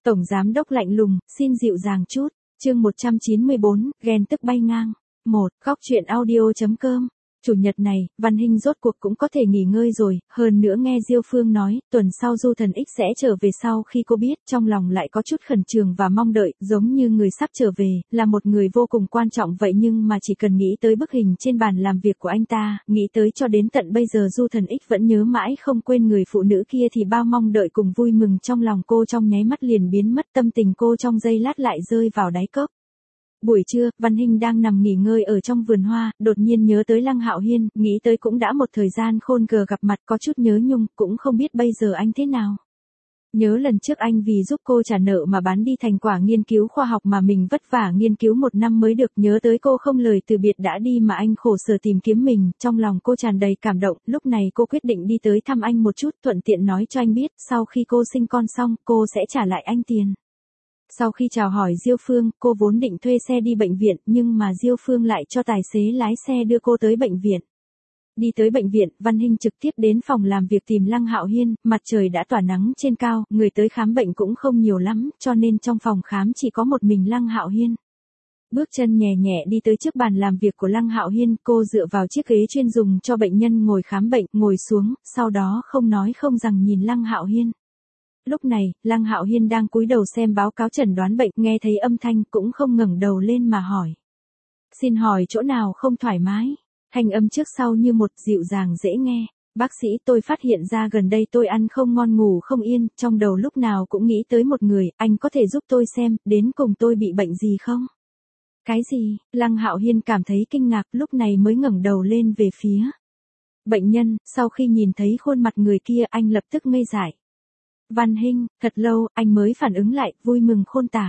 Tổng giám đốc lạnh lùng, xin dịu dàng chút. Chương 194, ghen tức bay ngang. 1. Góc truyện audio.com. Chủ nhật này, Văn Hinh rốt cuộc cũng có thể nghỉ ngơi rồi, hơn nữa nghe Diêu Phương nói, tuần sau Du Thần X sẽ trở về. Sau khi cô biết, trong lòng lại có chút khẩn trương và mong đợi, giống như người sắp trở về, là một người vô cùng quan trọng vậy, nhưng mà chỉ cần nghĩ tới bức hình trên bàn làm việc của anh ta, nghĩ tới cho đến tận bây giờ Du Thần X vẫn nhớ mãi không quên người phụ nữ kia, thì bao mong đợi cùng vui mừng trong lòng cô trong nháy mắt liền biến mất, tâm tình cô trong giây lát lại rơi vào đáy cốc. Buổi trưa, Văn Hinh đang nằm nghỉ ngơi ở trong vườn hoa, đột nhiên nhớ tới Lăng Hạo Hiên, nghĩ tới cũng đã một thời gian khôn cờ gặp mặt, có chút nhớ nhung, cũng không biết bây giờ anh thế nào. Nhớ lần trước anh vì giúp cô trả nợ mà bán đi thành quả nghiên cứu khoa học mà mình vất vả nghiên cứu 1 năm mới được, nhớ tới cô không lời từ biệt đã đi mà anh khổ sở tìm kiếm mình, trong lòng cô tràn đầy cảm động, lúc này cô quyết định đi tới thăm anh một chút, thuận tiện nói cho anh biết, sau khi cô sinh con xong, cô sẽ trả lại anh tiền. Sau khi chào hỏi Diêu Phương, cô vốn định thuê xe đi bệnh viện, nhưng mà Diêu Phương lại cho tài xế lái xe đưa cô tới bệnh viện. Đi tới bệnh viện, Văn Hinh trực tiếp đến phòng làm việc tìm Lăng Hạo Hiên, mặt trời đã tỏa nắng trên cao, người tới khám bệnh cũng không nhiều lắm, cho nên trong phòng khám chỉ có một mình Lăng Hạo Hiên. Bước chân nhẹ nhẹ đi tới trước bàn làm việc của Lăng Hạo Hiên, cô dựa vào chiếc ghế chuyên dùng cho bệnh nhân ngồi khám bệnh, ngồi xuống, sau đó không nói không rằng nhìn Lăng Hạo Hiên. Lúc này, Lăng Hạo Hiên đang cúi đầu xem báo cáo chẩn đoán bệnh, nghe thấy âm thanh cũng không ngẩng đầu lên mà hỏi. Xin hỏi chỗ nào không thoải mái? Thanh âm trước sau như một, dịu dàng dễ nghe. Bác sĩ, tôi phát hiện ra gần đây tôi ăn không ngon ngủ không yên, trong đầu lúc nào cũng nghĩ tới một người, anh có thể giúp tôi xem, đến cùng tôi bị bệnh gì không? Cái gì? Lăng Hạo Hiên cảm thấy kinh ngạc, lúc này mới ngẩng đầu lên về phía bệnh nhân, sau khi nhìn thấy khuôn mặt người kia anh lập tức ngây dại. Văn Hinh, thật lâu, anh mới phản ứng lại, vui mừng khôn tả.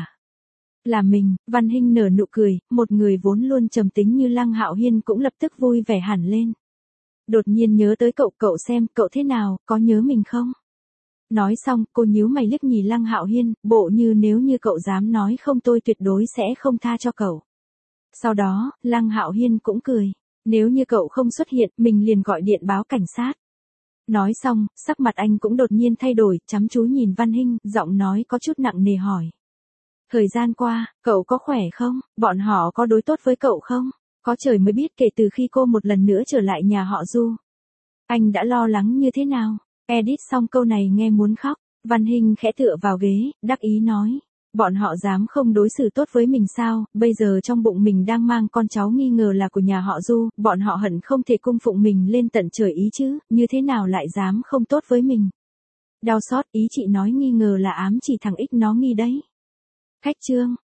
Là mình, Văn Hinh nở nụ cười, một người vốn luôn trầm tính như Lăng Hạo Hiên cũng lập tức vui vẻ hẳn lên. Đột nhiên nhớ tới cậu xem, cậu thế nào, có nhớ mình không? Nói xong, cô nhíu mày liếc nhìn Lăng Hạo Hiên, bộ như nếu như cậu dám nói không tôi tuyệt đối sẽ không tha cho cậu. Sau đó, Lăng Hạo Hiên cũng cười, nếu như cậu không xuất hiện, mình liền gọi điện báo cảnh sát. Nói xong, sắc mặt anh cũng đột nhiên thay đổi, chăm chú nhìn Văn Hinh, giọng nói có chút nặng nề hỏi. Thời gian qua, cậu có khỏe không? Bọn họ có đối tốt với cậu không? Có trời mới biết kể từ khi cô một lần nữa trở lại nhà họ Du. Anh đã lo lắng như thế nào? Edit xong câu này nghe muốn khóc, Văn Hinh khẽ tựa vào ghế, đắc ý nói. Bọn họ dám không đối xử tốt với mình sao, bây giờ trong bụng mình đang mang con cháu nghi ngờ là của nhà họ Du, bọn họ hận không thể cung phụng mình lên tận trời ý chứ, như thế nào lại dám không tốt với mình. Đau xót, ý chị nói nghi ngờ là ám chỉ thằng X nó nghi đấy. Khách trương,